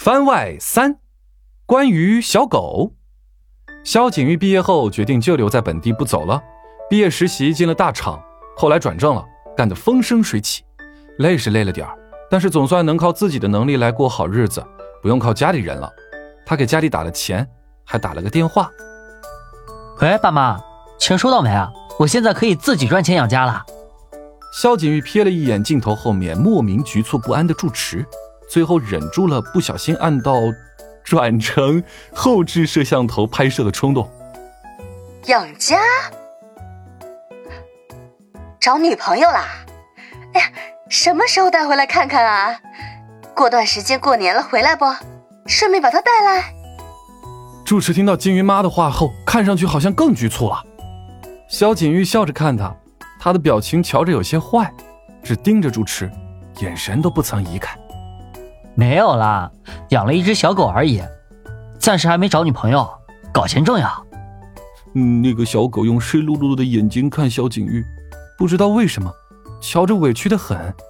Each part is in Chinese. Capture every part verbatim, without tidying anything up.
番外三，关于小狗。萧景玉毕业后决定就留在本地不走了，毕业实习进了大厂，后来转正了，干得风生水起。累是累了点儿，但是总算能靠自己的能力来过好日子，不用靠家里人了。他给家里打了钱，还打了个电话。 喂，爸妈，钱收到没啊？我现在可以自己赚钱养家了。 萧景玉瞥了一眼镜头后面莫名局促不安的住持，最后忍住了不小心按到转成后置摄像头拍摄的冲动。 养家？找女朋友啦？哎呀，什么时候带回来看看啊？过段时间过年了回来不？顺便把她带来。 住持听到金鱼妈的话后，看上去好像更局促了。萧景玉笑着看他，他的表情瞧着有些坏，只盯着住持，眼神都不曾移开。 没有啦，养了一只小狗而已，暂时还没找女朋友，搞钱重要。 嗯，那个小狗用湿漉漉的眼睛看萧景玉，不知道为什么，瞧着委屈得很。 呀，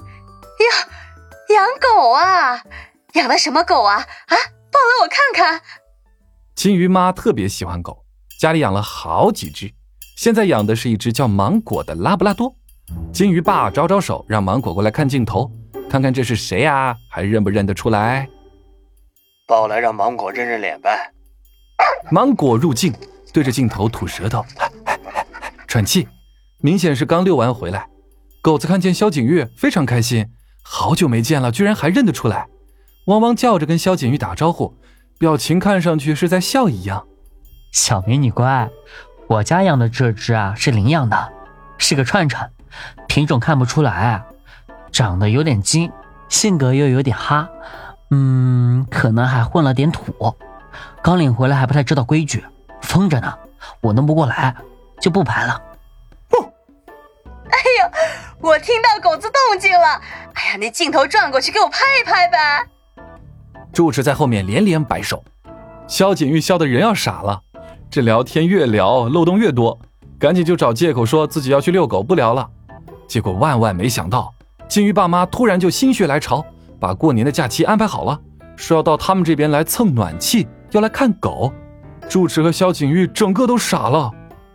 养狗啊？养的什么狗啊？啊，抱来我看看。 金鱼妈特别喜欢狗，家里养了好几只，现在养的是一只叫芒果的拉布拉多。金鱼爸招招手，让芒果过来看镜头，看看这是谁呀，还认不认得出来？ 抱来让芒果认认脸呗。 芒果入镜，对着镜头吐舌头，喘气，明显是刚遛完回来。狗子看见萧景玉非常开心，好久没见了，居然还认得出来，汪汪叫着跟萧景玉打招呼，表情看上去是在笑一样。 小美女乖，我家养的这只啊是领养的，是个串串，品种看不出来，长得有点精，性格又有点哈，嗯，可能还混了点土，刚领回来还不太知道规矩，疯着呢，我弄不过来就不拍了。 哎呦，我听到狗子动静了，哎呀，你镜头转过去给我拍一拍呗。 住持在后面连连摆手，萧景玉笑得人要傻了，这聊天越聊漏洞越多，赶紧就找借口说自己要去遛狗不聊了。结果万万没想到，金鱼爸妈突然就心血来潮，把过年的假期安排好了，说要到他们这边来蹭暖气，要来看狗。住持和萧景玉整个都傻了。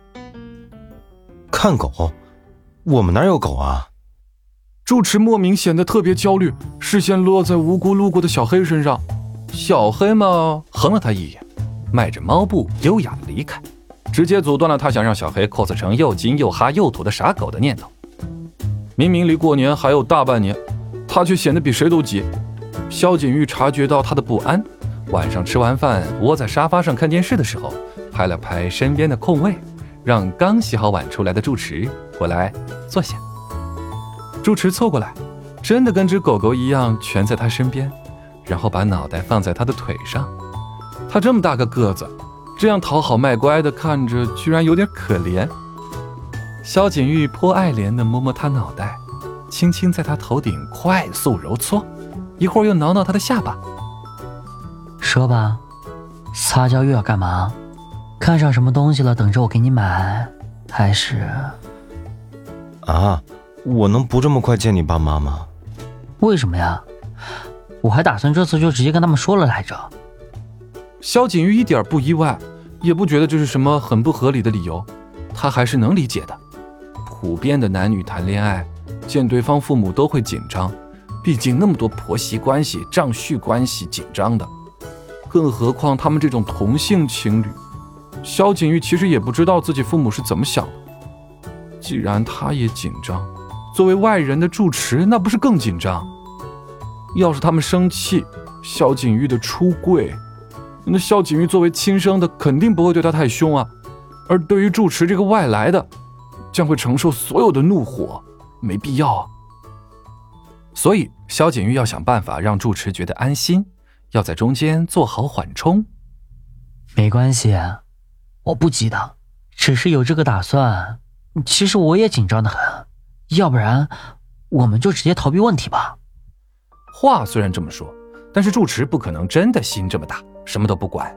看狗？我们哪有狗啊？ 住持莫名显得特别焦虑，视线落在无辜路过的小黑身上。小黑嘛，横了他一眼，迈着猫步优雅地离开，直接阻断了他想让小黑 cos 成又金又哈又土的傻狗的念头。明明离过年还有大半年，他却显得比谁都急。萧景玉察觉到他的不安，晚上吃完饭窝在沙发上看电视的时候，拍了拍身边的空位，让刚洗好碗出来的住持过来坐下。住持凑过来，真的跟只狗狗一样蜷在他身边，然后把脑袋放在他的腿上。他这么大个个子，这样讨好卖乖的看着居然有点可怜。萧景玉颇爱怜地摸摸他脑袋，轻轻在他头顶快速揉搓，一会儿又挠挠他的下巴。 说吧，撒娇又要干嘛？看上什么东西了等着我给你买，还是…… 啊，我能不这么快见你爸妈吗？ 为什么呀？我还打算这次就直接跟他们说了来着。 萧景玉一点不意外，也不觉得这是什么很不合理的理由，他还是能理解的。普遍的男女谈恋爱，见对方父母都会紧张，毕竟那么多婆媳关系、丈婿关系紧张的，更何况他们这种同性情侣。萧景玉其实也不知道自己父母是怎么想的。既然他也紧张，作为外人的住持那不是更紧张？要是他们生气，萧景玉的出柜，那萧景玉作为亲生的肯定不会对他太凶啊，而对于住持这个外来的，将会承受所有的怒火，没必要啊。所以萧景玉要想办法让住持觉得安心，要在中间做好缓冲。 没关系，我不急的，只是有这个打算。其实我也紧张得很，要不然我们就直接逃避问题吧。 话虽然这么说，但是住持不可能真的心这么大，什么都不管。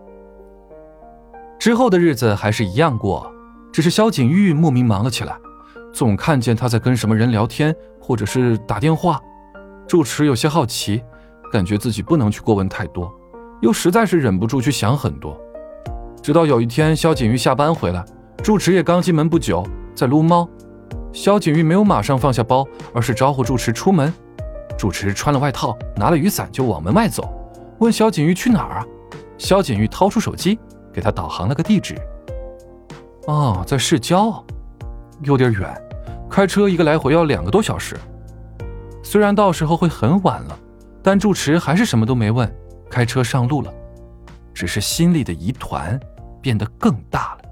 之后的日子还是一样过，只是萧景玉莫名忙了起来，总看见他在跟什么人聊天，或者是打电话。住持有些好奇， 感觉自己不能去过问太多，又实在是忍不住去想很多。直到有一天萧景玉下班回来，住持也刚进门不久，在撸猫。萧景玉没有马上放下包，而是招呼住持出门。住持穿了外套，拿了雨伞就往门外走，问萧景玉去哪儿啊？萧景玉掏出手机给他导航了个地址。哦，在市郊，有点远，开车一个来回要两个多小时。虽然到时候会很晚了，但住持还是什么都没问，开车上路了。只是心里的疑团变得更大了。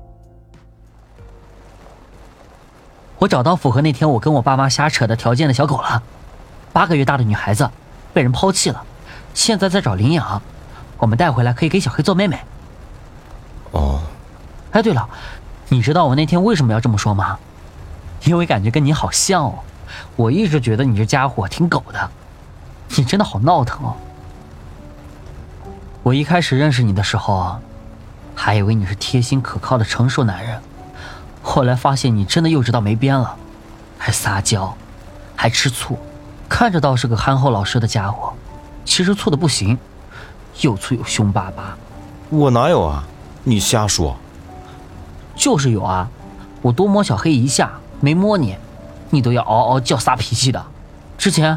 我找到符合那天我跟我爸妈瞎扯的条件的小狗了，八个月大的女孩子，被人抛弃了，现在在找领养，我们带回来可以给小黑做妹妹。 哦， 哎，对了，你知道我那天为什么要这么说吗？因为感觉跟你好像哦，我一直觉得你这家伙挺狗的，你真的好闹腾哦。我一开始认识你的时候，还以为你是贴心可靠的成熟男人，后来发现你真的幼稚到没边了，还撒娇，还吃醋，看着倒是个憨厚老实的家伙，其实醋的不行，又醋又凶巴巴。 我哪有啊？你瞎说。 就是有啊，我多摸小黑一下，没摸你，你都要嗷嗷叫撒脾气的。之前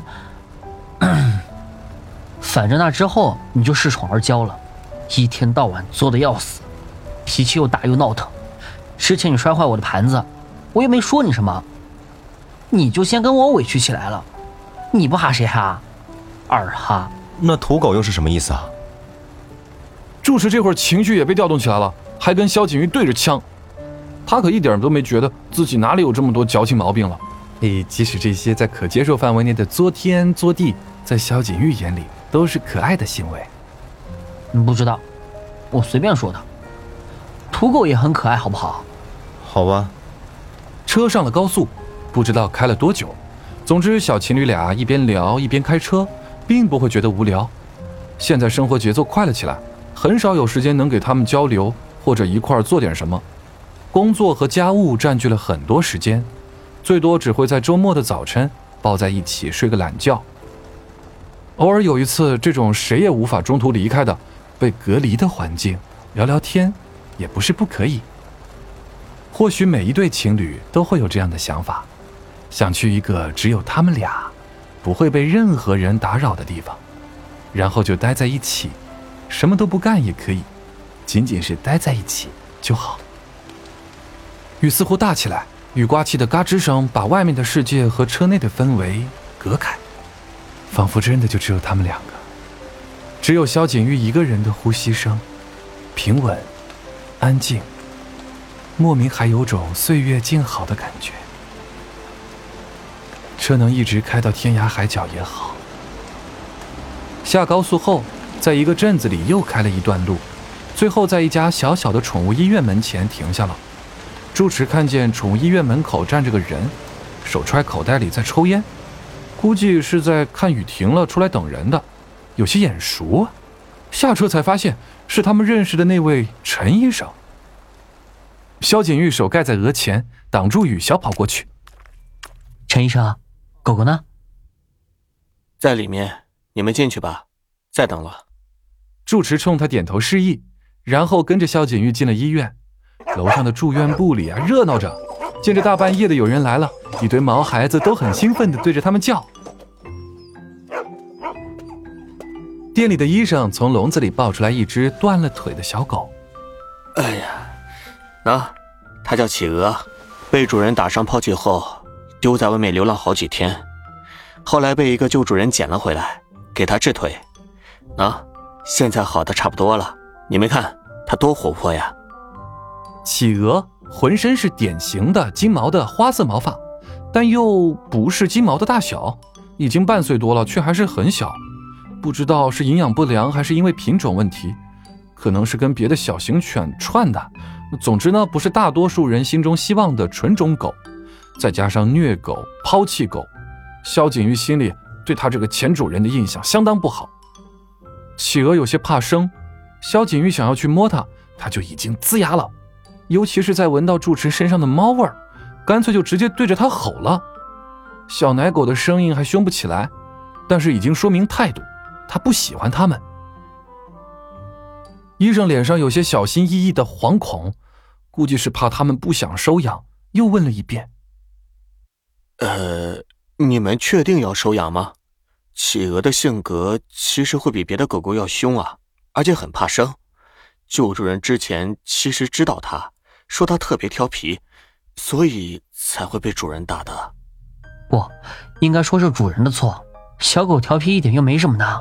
反正那之后你就恃宠而骄了，一天到晚作的要死，脾气又大又闹腾。之前你摔坏我的盘子，我又没说你什么，你就先跟我委屈起来了。你不哈谁哈？二哈。 那土狗又是什么意思啊？ 住持这会儿情绪也被调动起来了，还跟萧景玉对着呛。他可一点都没觉得自己哪里有这么多矫情毛病了。诶，即使这些在可接受范围内的作天作地，在萧景玉眼里都是可爱的行为。 你不知道，我随便说的。土狗也很可爱，好不好？ 好吧。 车上了高速，不知道开了多久。总之，小情侣俩一边聊一边开车，并不会觉得无聊。现在生活节奏快了起来，很少有时间能给他们交流或者一块做点什么。工作和家务占据了很多时间，最多只会在周末的早晨抱在一起睡个懒觉。偶尔有一次这种谁也无法中途离开的被隔离的环境，聊聊天也不是不可以。或许每一对情侣都会有这样的想法，想去一个只有他们俩不会被任何人打扰的地方，然后就待在一起，什么都不干也可以，仅仅是待在一起就好。雨似乎大起来，雨刮器的嘎吱声把外面的世界和车内的氛围隔开，仿佛真的就只有他们两个，只有萧景玉一个人的呼吸声，平稳安静，莫名还有种岁月静好的感觉。车能一直开到天涯海角也好。下高速后，在一个镇子里又开了一段路，最后在一家小小的宠物医院门前停下了。住持看见宠物医院门口站着个人，手揣口袋里在抽烟，估计是在看雨停了出来等人的，有些眼熟啊。下车才发现是他们认识的那位陈医生。萧景玉手盖在额前，挡住雨潇跑过去。 陈医生，狗狗呢？ 在里面，你们进去吧，再等了。 住持冲他点头示意，然后跟着萧景玉进了医院。楼上的住院部里啊热闹着，见着大半夜的有人来了，一堆毛孩子都很兴奋地对着他们叫。店里的医生从笼子里抱出来一只断了腿的小狗。 哎呀，那它叫企鹅，被主人打伤抛弃后丢在外面流浪好几天，后来被一个旧主人捡了回来，给它治腿。啊，现在好的差不多了，你们看它多活泼呀。 企鹅浑身是典型的金毛的花色毛发，但又不是金毛的大小，已经半岁多了，却还是很小。不知道是营养不良还是因为品种问题，可能是跟别的小型犬串的。总之呢，不是大多数人心中希望的纯种狗，再加上虐狗、抛弃狗，萧景玉心里对他这个前主人的印象相当不好。企鹅有些怕生，萧景玉想要去摸它，它就已经呲牙了。尤其是在闻到住持身上的猫味儿，干脆就直接对着他吼了。小奶狗的声音还凶不起来，但是已经说明态度， 他不喜欢他们。医生脸上有些小心翼翼的惶恐，估计是怕他们不想收养，又问了一遍： 呃，你们确定要收养吗？企鹅的性格其实会比别的狗狗要凶啊，而且很怕生。旧主人之前其实知道它，说它特别调皮，所以才会被主人打的。 不，应该说是主人的错，小狗调皮一点又没什么呢。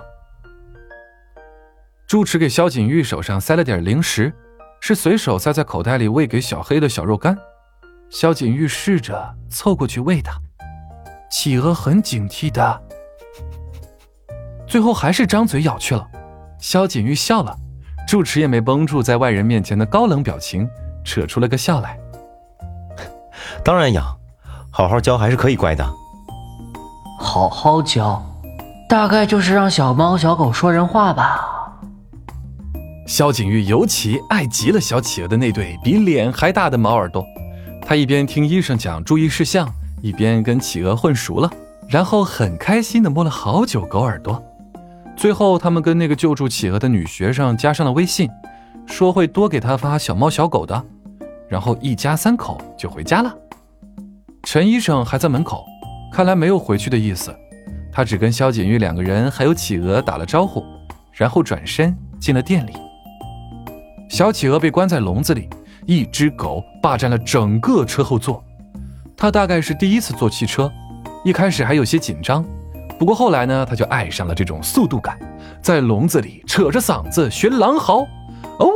住持给萧景玉手上塞了点零食，是随手塞在口袋里喂给小黑的小肉干。萧景玉试着凑过去喂它，企鹅很警惕的，最后还是张嘴咬去了。萧景玉笑了，住持也没绷住在外人面前的高冷表情，扯出了个笑来。 当然养，好好教还是可以乖的。 好好教，大概就是让小猫小狗说人话吧。 萧景玉尤其爱极了小企鹅的那对比脸还大的毛耳朵，他一边听医生讲注意事项，一边跟企鹅混熟了，然后很开心地摸了好久狗耳朵。最后他们跟那个救助企鹅的女学生加上了微信，说会多给他发小猫小狗的，然后一家三口就回家了。陈医生还在门口，看来没有回去的意思，他只跟萧景玉两个人还有企鹅打了招呼，然后转身进了店里。小企鹅被关在笼子里，一只狗霸占了整个车后座。他大概是第一次坐汽车，一开始还有些紧张，不过后来呢，他就爱上了这种速度感，在笼子里扯着嗓子学狼嚎，哦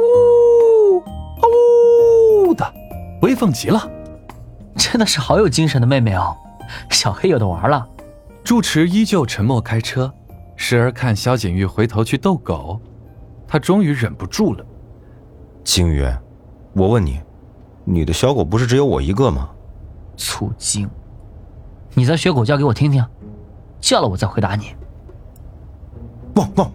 哦的，威风极了。 真的是好有精神的妹妹哦，小黑有的玩了。 住持依旧沉默开车，时而看萧景玉回头去逗狗，他终于忍不住了。 景宇，我问你，你的小狗不是只有我一个吗？ 粗精，你再学狗叫给我听听，叫了我再回答你。 汪汪，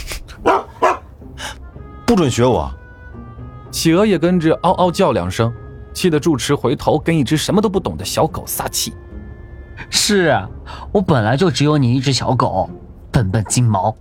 不准学我！ 企鹅也跟着嗷嗷叫两声，气得住持回头跟一只什么都不懂的小狗撒气。 是啊，我本来就只有你一只小狗，笨笨金毛。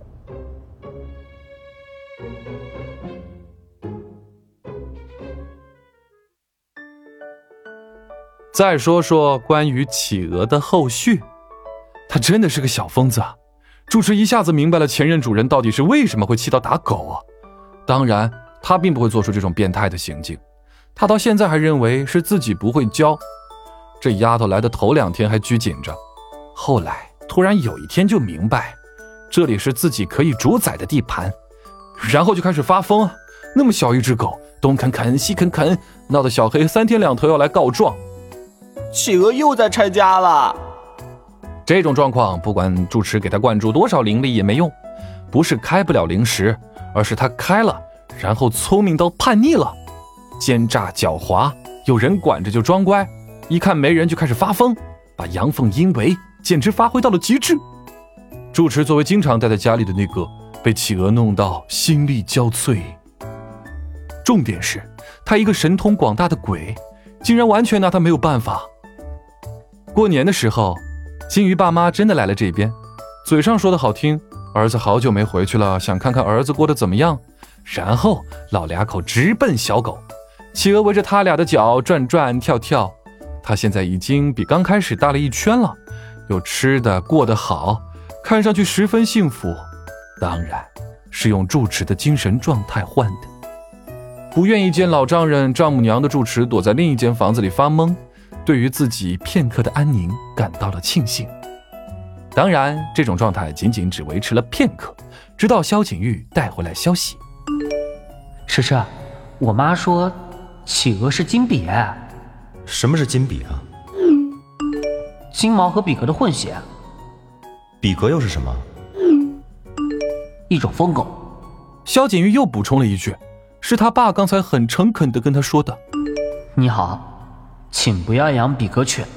再说说关于企鹅的后续，他真的是个小疯子啊！住持一下子明白了前任主人到底是为什么会气到打狗啊！当然，他并不会做出这种变态的行径，他到现在还认为是自己不会教。这丫头来的头两天还拘谨着，后来突然有一天就明白，这里是自己可以主宰的地盘，然后就开始发疯啊！那么小一只狗，东啃啃西啃啃，闹得小黑三天两头要来告状。 企鹅又在拆家了。 这种状况，不管住持给他灌注多少灵力也没用，不是开不了灵石，而是他开了，然后聪明到叛逆了，奸诈狡猾，有人管着就装乖，一看没人就开始发疯，把阳奉阴违简直发挥到了极致。住持作为经常待在家里的那个，被企鹅弄到心力交瘁。重点是，他一个神通广大的鬼，竟然完全拿他没有办法。过年的时候，金鱼爸妈真的来了这边，嘴上说的好听，儿子好久没回去了，想看看儿子过得怎么样。然后老俩口直奔小狗，企鹅围着他俩的脚转转跳跳，他现在已经比刚开始大了一圈了，有吃的，过得好，看上去十分幸福，当然是用住持的精神状态换的。不愿意见老丈人丈母娘的住持躲在另一间房子里发懵，对于自己片刻的安宁感到了庆幸。当然，这种状态仅仅只维持了片刻，直到萧景玉带回来消息。 迟迟，我妈说企鹅是金比。 什么是金比啊？ 金毛和比格的混血。 比格又是什么？ 一种疯狗。 萧景玉又补充了一句，是他爸刚才很诚恳地跟他说的。 你好，请不要养比格犬。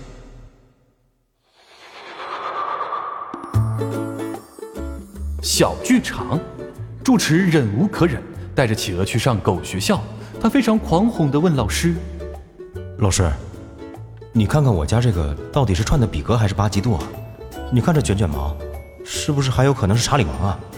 小剧场，住持忍无可忍，带着企鹅去上狗学校。他非常狂哄地问老师： 老师，你看看我家这个到底是串的比格还是巴吉杜啊？你看这卷卷毛，是不是还有可能是查理王啊？